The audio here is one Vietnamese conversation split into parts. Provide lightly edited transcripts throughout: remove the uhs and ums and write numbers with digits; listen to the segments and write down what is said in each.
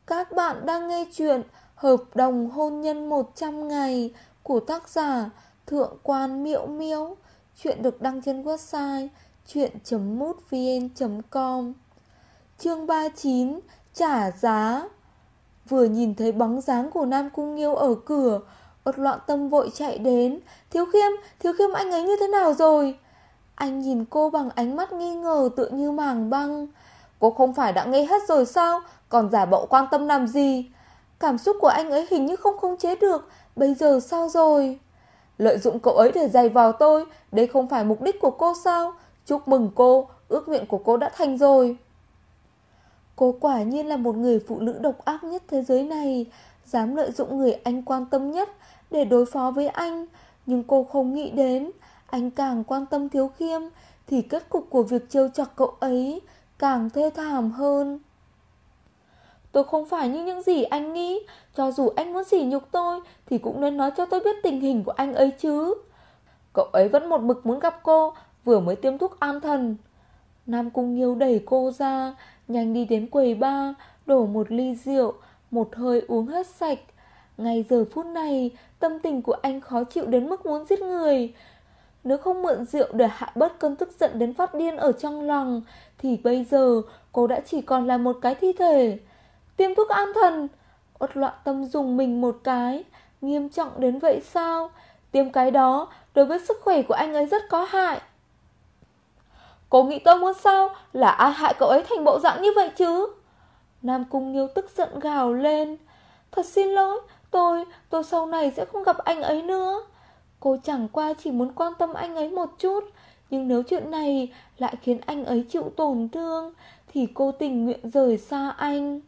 Các bạn đang nghe chuyện Hợp đồng hôn nhân 100 ngày của tác giả Thượng quan Miễu Miễu. Chuyện được đăng trên website chuyện.mútvn.com. Chương 39 trả giá. Vừa nhìn thấy bóng dáng của Nam Cung Nghiêu ở cửa, Uất Loạn Tâm vội chạy đến. Thiếu Khiêm anh ấy như thế nào rồi? Anh nhìn cô bằng ánh mắt nghi ngờ tựa như màng băng. Cô không phải đã nghe hết rồi sao? Còn giả bộ quan tâm làm gì? Cảm xúc của anh ấy hình như không khống chế được. Bây giờ sao rồi? Lợi dụng cậu ấy để giày vào tôi, đây không phải mục đích của cô sao? Chúc mừng cô, ước nguyện của cô đã thành rồi. Cô quả nhiên là một người phụ nữ độc ác nhất thế giới này, dám lợi dụng người anh quan tâm nhất để đối phó với anh. Nhưng cô không nghĩ đến, anh càng quan tâm Thiếu Khiêm thì kết cục của việc trêu chọc cậu ấy càng thê thảm hơn. Tôi không phải như những gì anh nghĩ. Cho dù anh muốn sỉ nhục tôi thì cũng nên nói cho tôi biết tình hình của anh ấy chứ. Cậu ấy vẫn một mực muốn gặp cô, vừa mới tiêm thuốc an thần. Nam Cung Nghiêu đẩy cô ra, nhanh đi đến quầy bar, đổ một ly rượu, một hơi uống hết sạch. Ngay giờ phút này, tâm tình của anh khó chịu đến mức muốn giết người. Nếu không mượn rượu để hạ bớt cơn tức giận đến phát điên ở trong lòng, thì bây giờ cô đã chỉ còn là một cái thi thể. Tiêm thuốc an thần. Uất Loạn Tâm dùng mình một cái. Nghiêm trọng đến vậy sao? Tiêm cái đó đối với sức khỏe của anh ấy rất có hại. Cô nghĩ tôi muốn sao? Là ai hại cậu ấy thành bộ dạng như vậy chứ? Nam Cung Nghiêu tức giận gào lên. Thật xin lỗi, tôi sau này sẽ không gặp anh ấy nữa. Cô chẳng qua chỉ muốn quan tâm anh ấy một chút, nhưng nếu chuyện này lại khiến anh ấy chịu tổn thương thì cô tình nguyện rời xa anh.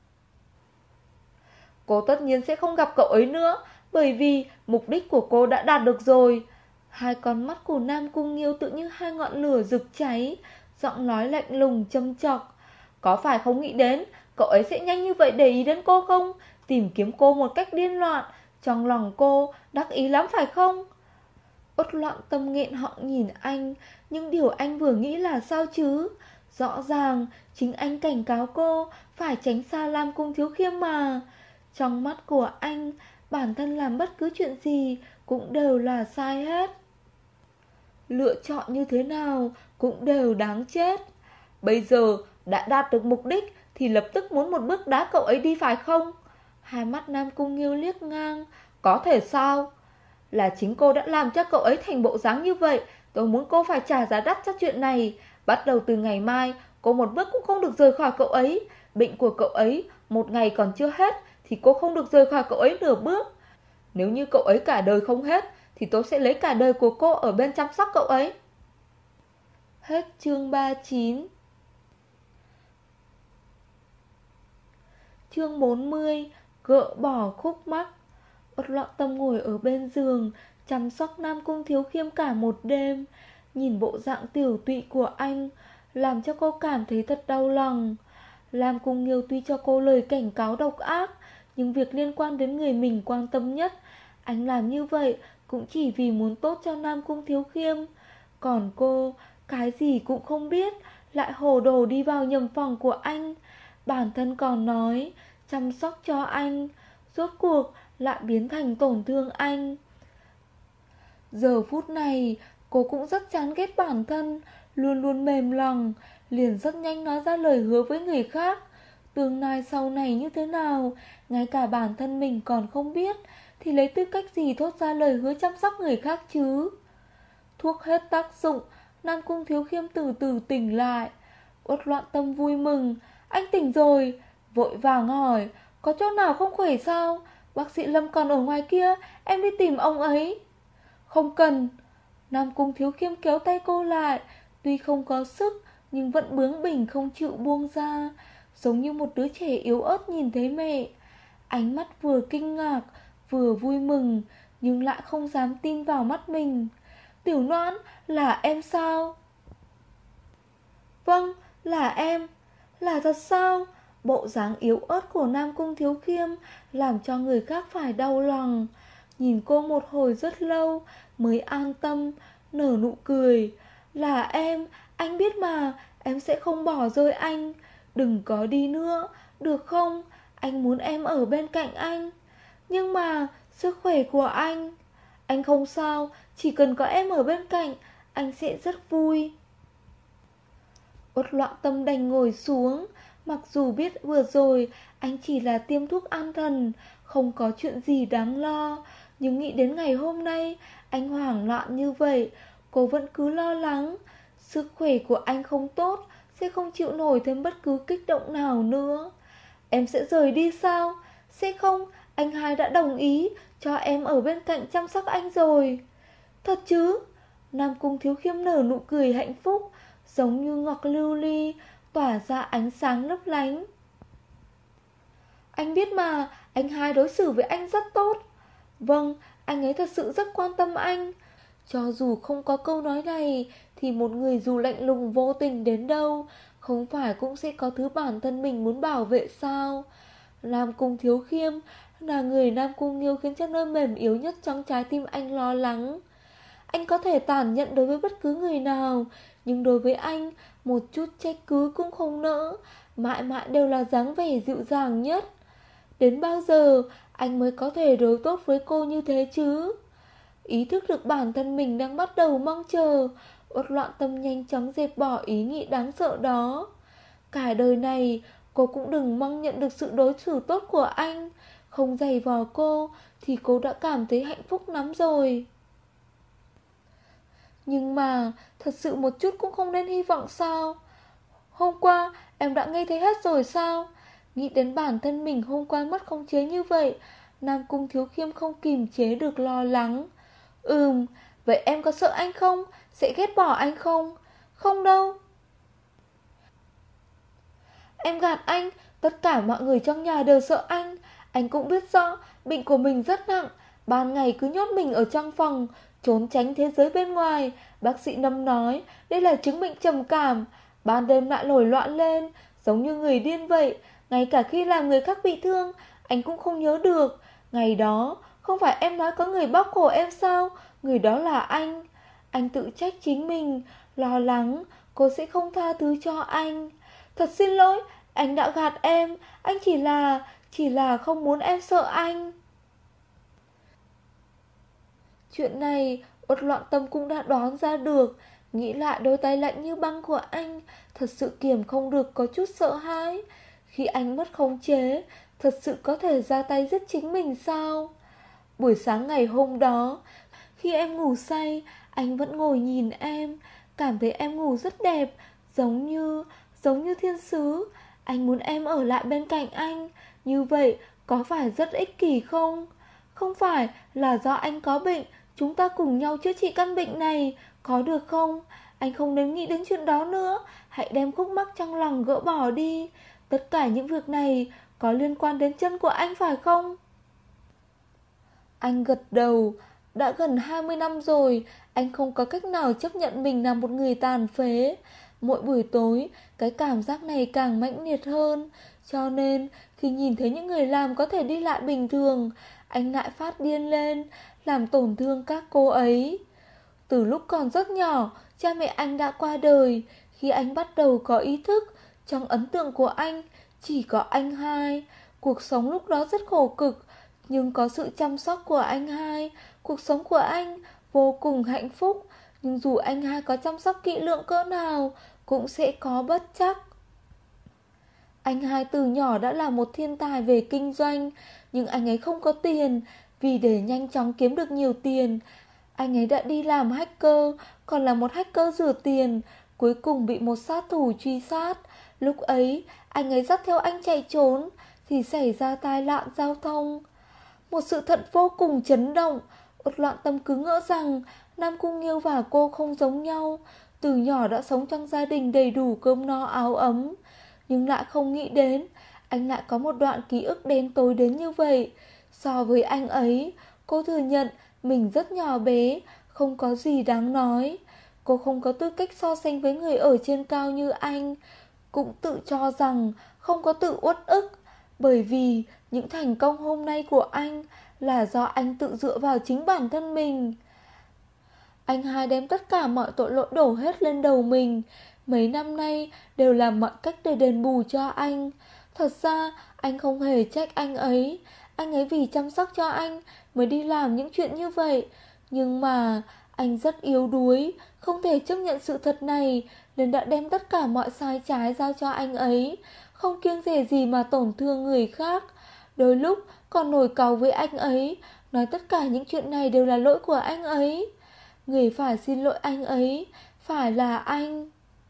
Cô tất nhiên sẽ không gặp cậu ấy nữa, bởi vì mục đích của cô đã đạt được rồi. Hai con mắt của Nam Cung Nghiêu tự như hai ngọn lửa rực cháy, giọng nói lạnh lùng châm chọc. Có phải không nghĩ đến cậu ấy sẽ nhanh như vậy để ý đến cô không? Tìm kiếm cô một cách điên loạn. Trong lòng cô đắc ý lắm phải không? Uất Loạn Tâm nghẹn họng nhìn anh. Nhưng điều anh vừa nghĩ là sao chứ? Rõ ràng chính anh cảnh cáo cô phải tránh xa Lam Cung Thiếu Khiêm mà. Trong mắt của anh, bản thân làm bất cứ chuyện gì cũng đều là sai hết. Lựa chọn như thế nào cũng đều đáng chết. Bây giờ đã đạt được mục đích thì lập tức muốn một bước đá cậu ấy đi phải không? Hai mắt Nam Cung Nghiêu liếc ngang. Có thể sao? Là chính cô đã làm cho cậu ấy thành bộ dáng như vậy. Tôi muốn cô phải trả giá đắt cho chuyện này. Bắt đầu từ ngày mai, cô một bước cũng không được rời khỏi cậu ấy. Bệnh của cậu ấy một ngày còn chưa hết thì cô không được rời khỏi cậu ấy nửa bước. Nếu như cậu ấy cả đời không hết thì tôi sẽ lấy cả đời của cô ở bên chăm sóc cậu ấy. Hết chương 39. Chương 40. Gỡ bỏ khúc mắc. Uất Loạn Tâm ngồi ở bên giường chăm sóc Nam Cung Thiếu Khiêm cả một đêm. Nhìn bộ dạng tiểu tụy của anh làm cho cô cảm thấy thật đau lòng. Lam Cung Nghiêu tuy cho cô lời cảnh cáo độc ác, nhưng việc liên quan đến người mình quan tâm nhất, anh làm như vậy cũng chỉ vì muốn tốt cho Nam Cung Thiếu Khiêm. Còn cô, cái gì cũng không biết, lại hồ đồ đi vào nhầm phòng của anh. Bản thân còn nói chăm sóc cho anh, rốt cuộc lại biến thành tổn thương anh. Giờ phút này cô cũng rất chán ghét bản thân, luôn luôn mềm lòng, liền rất nhanh nói ra lời hứa với người khác. Tương lai sau này như thế nào, ngay cả bản thân mình còn không biết, thì lấy tư cách gì thốt ra lời hứa chăm sóc người khác chứ? Thuốc hết tác dụng, Nam Cung Thiếu Khiêm từ từ tỉnh lại. Uất Loạn Tâm vui mừng. Anh tỉnh rồi. Vội vàng hỏi, có chỗ nào không khỏe sao? Bác sĩ Lâm còn ở ngoài kia, em đi tìm ông ấy. Không cần. Nam Cung Thiếu Khiêm kéo tay cô lại. Tuy không có sức, nhưng vẫn bướng bỉnh không chịu buông ra, giống như một đứa trẻ yếu ớt nhìn thấy mẹ. Ánh mắt vừa kinh ngạc vừa vui mừng, nhưng lại không dám tin vào mắt mình. Tiểu Noãn, là em sao? Vâng, là em. Là thật sao? Bộ dáng yếu ớt của Nam Cung Thiếu Khiêm làm cho người khác phải đau lòng. Nhìn cô một hồi rất lâu mới an tâm, nở nụ cười. Là em, anh biết mà, em sẽ không bỏ rơi anh. Đừng có đi nữa, được không? Anh muốn em ở bên cạnh anh. Nhưng mà sức khỏe của anh không sao, chỉ cần có em ở bên cạnh, anh sẽ rất vui. Uất Loạn Tâm đành ngồi xuống. Mặc dù biết vừa rồi anh chỉ là tiêm thuốc an thần, không có chuyện gì đáng lo, nhưng nghĩ đến ngày hôm nay anh hoảng loạn như vậy, cô vẫn cứ lo lắng. Sức khỏe của anh không tốt, sẽ không chịu nổi thêm bất cứ kích động nào nữa. Em sẽ rời đi sao? Sẽ không, anh hai đã đồng ý cho em ở bên cạnh chăm sóc anh rồi. Thật chứ? Nam Cung Thiếu Khiêm nở nụ cười hạnh phúc, giống như ngọc lưu ly, tỏa ra ánh sáng lấp lánh. Anh biết mà, anh hai đối xử với anh rất tốt. Vâng, anh ấy thật sự rất quan tâm anh. Cho dù không có câu nói này, thì một người dù lạnh lùng vô tình đến đâu, không phải cũng sẽ có thứ bản thân mình muốn bảo vệ sao? Nam Cung Thiếu Khiêm là người Nam Cung Nghiêu khiến cho nơi mềm yếu nhất trong trái tim anh lo lắng. Anh có thể tàn nhẫn đối với bất cứ người nào, nhưng đối với anh, một chút trách cứ cũng không nỡ, mãi mãi đều là dáng vẻ dịu dàng nhất. Đến bao giờ anh mới có thể đối tốt với cô như thế chứ? Ý thức được bản thân mình đang bắt đầu mong chờ, Uất Loạn Tâm nhanh chóng dẹp bỏ ý nghĩ đáng sợ đó. Cả đời này cô cũng đừng mong nhận được sự đối xử tốt của anh. Không giày vò cô thì cô đã cảm thấy hạnh phúc lắm rồi. Nhưng mà thật sự một chút cũng không nên hy vọng sao? Hôm qua em đã nghe thấy hết rồi sao? Nghĩ đến bản thân mình hôm qua mất khống chế như vậy, Nam Cung Thiếu Khiêm không kìm chế được lo lắng. Vậy em có sợ anh không? Sẽ ghét bỏ anh không? Không đâu. Em gạt anh, tất cả mọi người trong nhà đều sợ anh. Anh cũng biết rõ, bệnh của mình rất nặng. Ban ngày cứ nhốt mình ở trong phòng, trốn tránh thế giới bên ngoài. Bác sĩ Năm nói, đây là chứng bệnh trầm cảm. Ban đêm lại nổi loạn lên, giống như người điên vậy. Ngay cả khi làm người khác bị thương, anh cũng không nhớ được. Ngày đó, không phải em nói có người bóp cổ em sao? Người đó là anh. Anh tự trách chính mình, lo lắng cô sẽ không tha thứ cho anh. Thật xin lỗi, anh đã gạt em. Anh chỉ là không muốn em sợ anh. Chuyện này Uất Loạn Tâm cũng đã đoán ra được. Nghĩ lại đôi tay lạnh như băng của anh, thật sự kiềm không được có chút sợ hãi. Khi anh mất khống chế, thật sự có thể ra tay giết chính mình sao? Buổi sáng ngày hôm đó, khi em ngủ say, anh vẫn ngồi nhìn em, cảm thấy em ngủ rất đẹp, giống như thiên sứ. Anh muốn em ở lại bên cạnh anh. Như vậy có phải rất ích kỷ không? Không phải là do anh có bệnh, chúng ta cùng nhau chữa trị căn bệnh này, có được không? Anh không nên nghĩ đến chuyện đó nữa. Hãy đem khúc mắc trong lòng gỡ bỏ đi. Tất cả những việc này có liên quan đến chân của anh phải không? Anh gật đầu. Đã gần 20 năm rồi, anh không có cách nào chấp nhận mình là một người tàn phế. Mỗi buổi tối, cái cảm giác này càng mãnh liệt hơn. Cho nên, khi nhìn thấy những người làm có thể đi lại bình thường, anh lại phát điên lên, làm tổn thương các cô ấy. Từ lúc còn rất nhỏ, cha mẹ anh đã qua đời. Khi anh bắt đầu có ý thức, trong ấn tượng của anh, chỉ có anh hai. Cuộc sống lúc đó rất khổ cực, nhưng có sự chăm sóc của anh hai, cuộc sống của anh vô cùng hạnh phúc. Nhưng dù anh hai có chăm sóc kỹ lưỡng cỡ nào, cũng sẽ có bất trắc. Anh hai từ nhỏ đã là một thiên tài về kinh doanh, nhưng anh ấy không có tiền. Vì để nhanh chóng kiếm được nhiều tiền, anh ấy đã đi làm hacker, còn là một hacker rửa tiền. Cuối cùng bị một sát thủ truy sát. Lúc ấy, anh ấy dắt theo anh chạy trốn, thì xảy ra tai nạn giao thông. Một sự thật vô cùng chấn động. Uất Loạn Tâm cứ ngỡ rằng Nam Cung Nghiêu và cô không giống nhau. Từ nhỏ đã sống trong gia đình đầy đủ cơm no áo ấm, nhưng lại không nghĩ đến anh lại có một đoạn ký ức đen tối đến như vậy. So với anh ấy, cô thừa nhận mình rất nhỏ bé, không có gì đáng nói. Cô không có tư cách so sánh với người ở trên cao như anh, cũng tự cho rằng không có tự uất ức, bởi vì những thành công hôm nay của anh là do anh tự dựa vào chính bản thân mình. Anh hai đem tất cả mọi tội lỗi đổ hết lên đầu mình. Mấy năm nay đều làm mọi cách để đền bù cho anh. Thật ra anh không hề trách anh ấy. Anh ấy vì chăm sóc cho anh mới đi làm những chuyện như vậy. Nhưng mà anh rất yếu đuối, không thể chấp nhận sự thật này, nên đã đem tất cả mọi sai trái giao cho anh ấy, không kiêng dè gì mà tổn thương người khác. Đôi lúc còn nổi cáu với anh ấy, nói tất cả những chuyện này đều là lỗi của anh ấy. Người phải xin lỗi anh ấy phải là anh.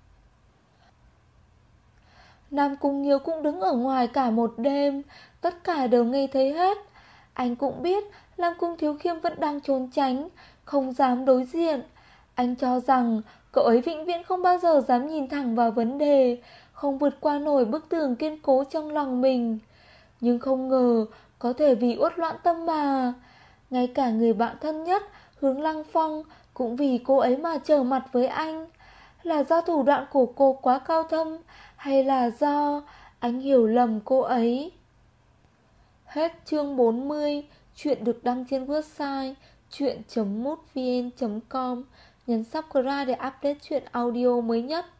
Nam Cung Nghiêu cũng đứng ở ngoài cả một đêm, tất cả đều nghe thấy hết. Anh cũng biết Nam Cung Thiếu Khiêm vẫn đang trốn tránh, không dám đối diện. Anh cho rằng cậu ấy vĩnh viễn không bao giờ dám nhìn thẳng vào vấn đề, không vượt qua nổi bức tường kiên cố trong lòng mình. Nhưng không ngờ có thể vì uất loạn tâm mà. Ngay cả người bạn thân nhất, Hướng Lăng Phong, cũng vì cô ấy mà trở mặt với anh. Là do thủ đoạn của cô quá cao thâm, hay là do anh hiểu lầm cô ấy? Hết chương 40. Chuyện được đăng trên website chuyện.mútvn.com. Nhấn subscribe để update chuyện audio mới nhất.